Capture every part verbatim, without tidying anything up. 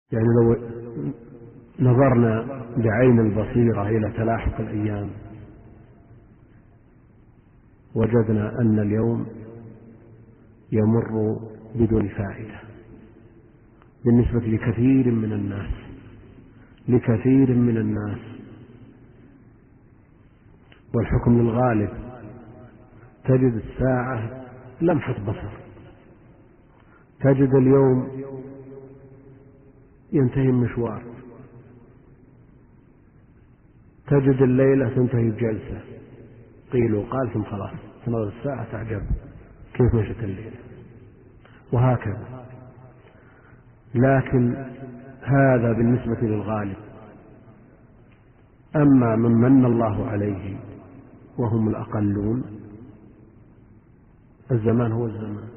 يعني لو نظرنا بعين البصيرة إلى تلاحق الأيام وجدنا أن اليوم يمر بدون فائدة بالنسبة لكثير من الناس لكثير من الناس والحكم للغالب. تجد الساعة لمحة بصر، تجد اليوم ينتهي المشوار، تجد الليلة تنتهي بجلسة قيل وقال ثم خلاص تنظر الساعة تعجب كيف مشت الليلة، وهكذا. لكن هذا بالنسبة للغالب. أما من من الله عليه وهم الأقلون الزمان هو الزمان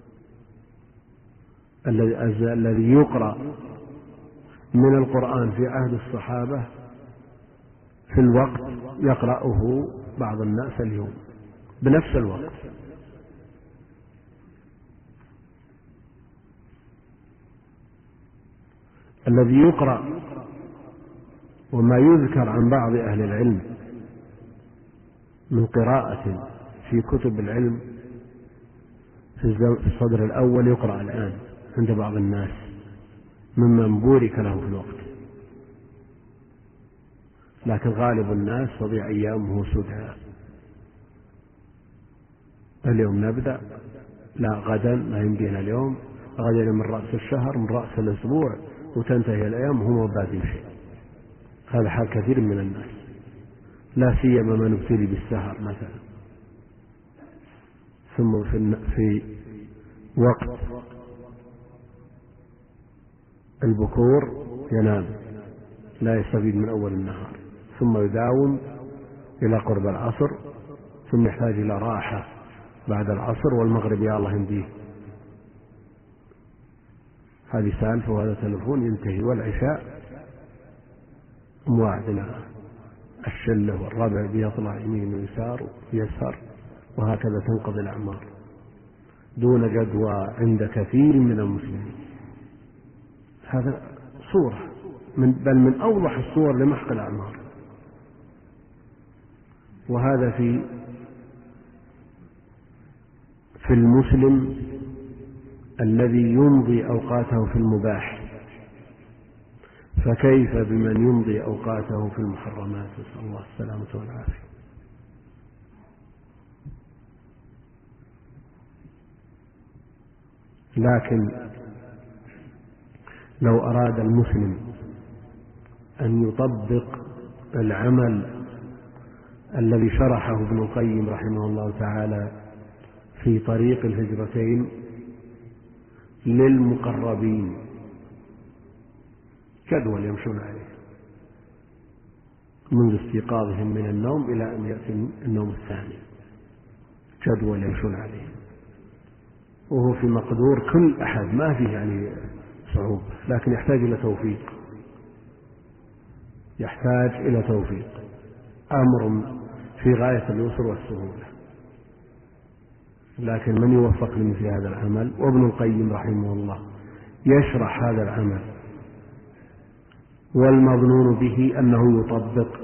الذي يقرأ من القرآن في عهد الصحابة في الوقت يقرأه بعض الناس اليوم بنفس الوقت. الذي يقرأ وما يذكر عن بعض أهل العلم من قراءة في كتب العلم في الصدر الأول يقرأ الآن عند بعض الناس ممن بورك له في الوقت، لكن غالب الناس تضيع أيامه سدى. اليوم نبدأ، لا غدا ما يمدينا اليوم، غدا من رأس الشهر من رأس الأسبوع وتنتهي الأيام وهم مبادئ شيء. هذا حال كثير من الناس، لا سيما من ابتلي بالسهر مثلا، ثم في وقت البكور ينام لا يستفيد من أول النهار، ثم يداوم إلى قرب العصر، ثم يحتاج إلى راحة بعد العصر والمغرب يا الله يمديه. هذه سالفة وهذا تلفون ينتهي، والعشاء مواعدنا الشلة والربع بيطلع يمين ويسار ويسهر، وهكذا تنقضي الأعمار دون جدوى عند كثير من المسلمين. هذا صورة من بل من أوضح الصور لمحق الأعمار. وهذا في في المسلم الذي يمضي أوقاته في المباح، فكيف بمن يمضي أوقاته في المحرمات؟ نسأل الله السلامة والعافية. لكن لو أراد المسلم أن يطبق العمل الذي شرحه ابن القيم رحمه الله تعالى في طريق الهجرتين للمقربين، جدول يمشون عليه منذ استيقاظهم من النوم إلى أن يأتي النوم الثاني، جدول يمشون عليه، وهو في مقدور كل أحد، ما فيه يعني صعوبة، لكن يحتاج إلى توفيق، يحتاج إلى توفيق، أمر في غاية اليسر والسهولة. لكن من يوفق لمثل هذا العمل؟ وابن القيم رحمه الله يشرح هذا العمل، والمظنون به أنه يطبق،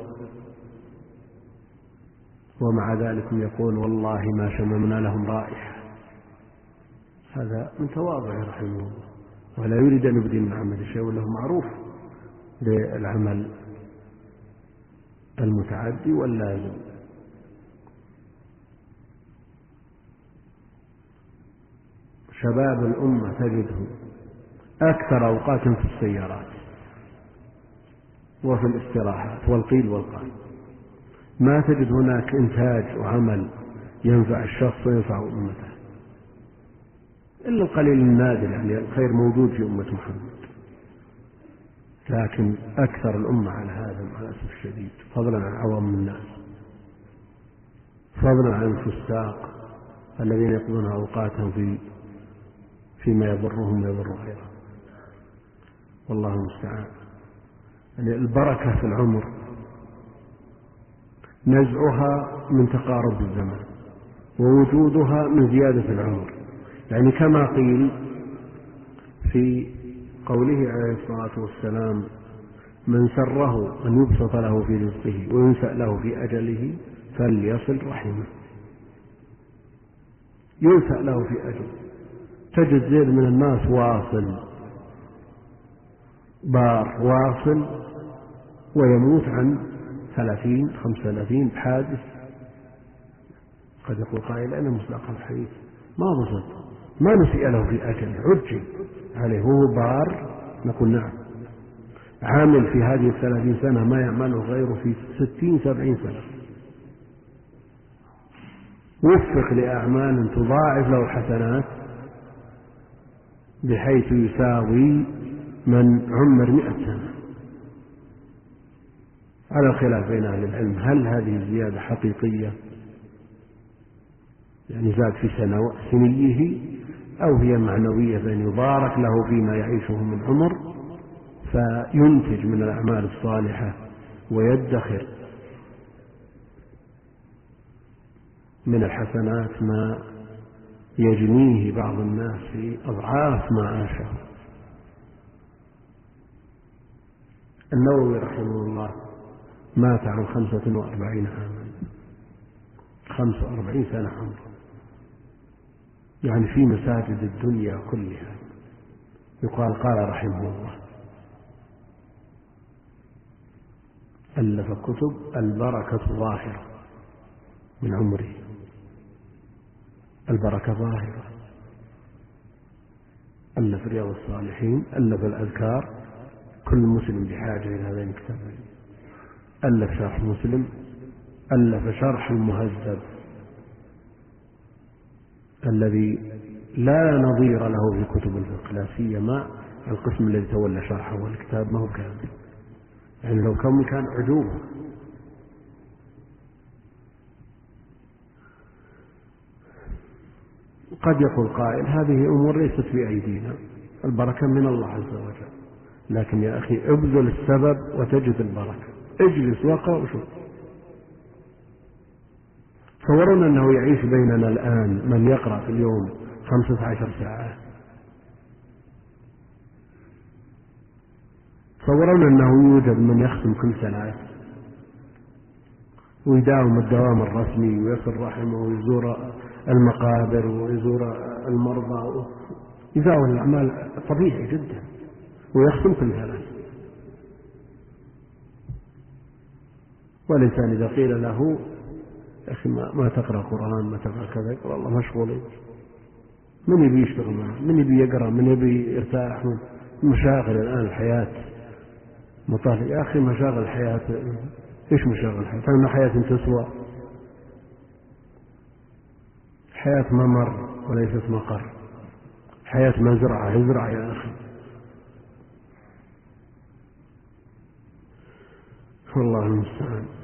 ومع ذلك يقول والله ما شممنا لهم رائحة. هذا من تواضعه رحمه الله، ولا يريد أن يبدي من عمل شيء، وله معروف بالعمل المتعدي واللازم. شباب الأمة تجده أكثر أوقات في السيارات وفي الاستراحات والقيل والقال، ما تجد هناك إنتاج وعمل ينفع الشخص وينفع أمته إلا القليل النادر، يعني الخير موجود في أمة محمد، لكن أكثر الأمة على هذا مع الأسف الشديد، فضلا عن عوام الناس، فضلا عن الفساق الذين يقضون أوقاتهم في فيما يضرهم ويضر غيرهم. والله المستعان. يعني البركة في العمر نزعها من تقارب الزمان، ووجودها من زيادة العمر. يعني كما قيل في قوله عليه الصلاة والسلام: من سره أن يبسط له في رزقه وينسأ له في أجله فليصل رحمه. ينسأ له في أجله، تجد زيد من الناس واصل بار واصل ويموت عن ثلاثين خمس ثلاثين بحادث. قد يقول قائل: أنا مصداق الحديث، ما بسط، ما نسئ له في أجله، عجل عليه وهو بار. نقول: نعم، عامل في هذه الثلاثين سنة ما يعمله غيره في ستين سبعين سنة، وفق لأعمال تضاعف له الحسنات بحيث يساوي من عمر مئة سنة. على الخلاف بين أهل العلم، هل هذه الزيادة حقيقية يعني زاد في سنيه، أو هي معنوية بأن يبارك له فيما يعيشه من عمر فينتج من الأعمال الصالحة ويدخر من الحسنات ما يجنيه بعض الناس في أضعاف ما عاشه. النووي رحمه الله مات عن خمسة وأربعين عاما، خمس وأربعين سنة عمره، يعني في مساجد الدنيا كلها. يقال: قال رحمه الله: ألف كتب البركة ظاهرة من عمره، البركة ظاهرة. ألف رياض الصالحين، ألف الأذكار، كل مسلم بحاجة إلى هذين الكتابين. ألف شرح مسلم، ألف شرح المهذب الذي لا نظير له في كتب الفقه، لا سيما القسم الذي تولى شرحه، والكتاب ما هو كامل، يعني لو كان كان عجوبة. قد يقول قائل: هذه أمور ليست في أيدينا، البركة من الله عز وجل. لكن يا أخي، ابذل السبب وتجد البركة، اجلس واقرأ وشوف. تصورون أنه يعيش بيننا الآن من يقرأ في اليوم خمسة عشر ساعة، تصورون أنه يوجد من يختم كل ثلاث ويداوم الدوام الرسمي ويصل رحمه ويزور المقابر ويزور المرضى، يزاول الأعمال طبيعي جدا، ويختم كل ثلاث. والإنسان إذا قيل له: يا أخي ما تقرأ قرآن، ما تقرأ كذا، يقول: الله مشغول. من يبي يشتغل معه؟ من يبي يقرأ؟ من يبي يرتاح؟ من مشاغل الآن الحياة مطالب. يا أخي مشاغل الحياة، إيش مشاغل الحياة؟ أن حياة تسوى؟ حياة ممر وليست مقر، حياة مزرعة، ازرع يا أخي. والله المستعان.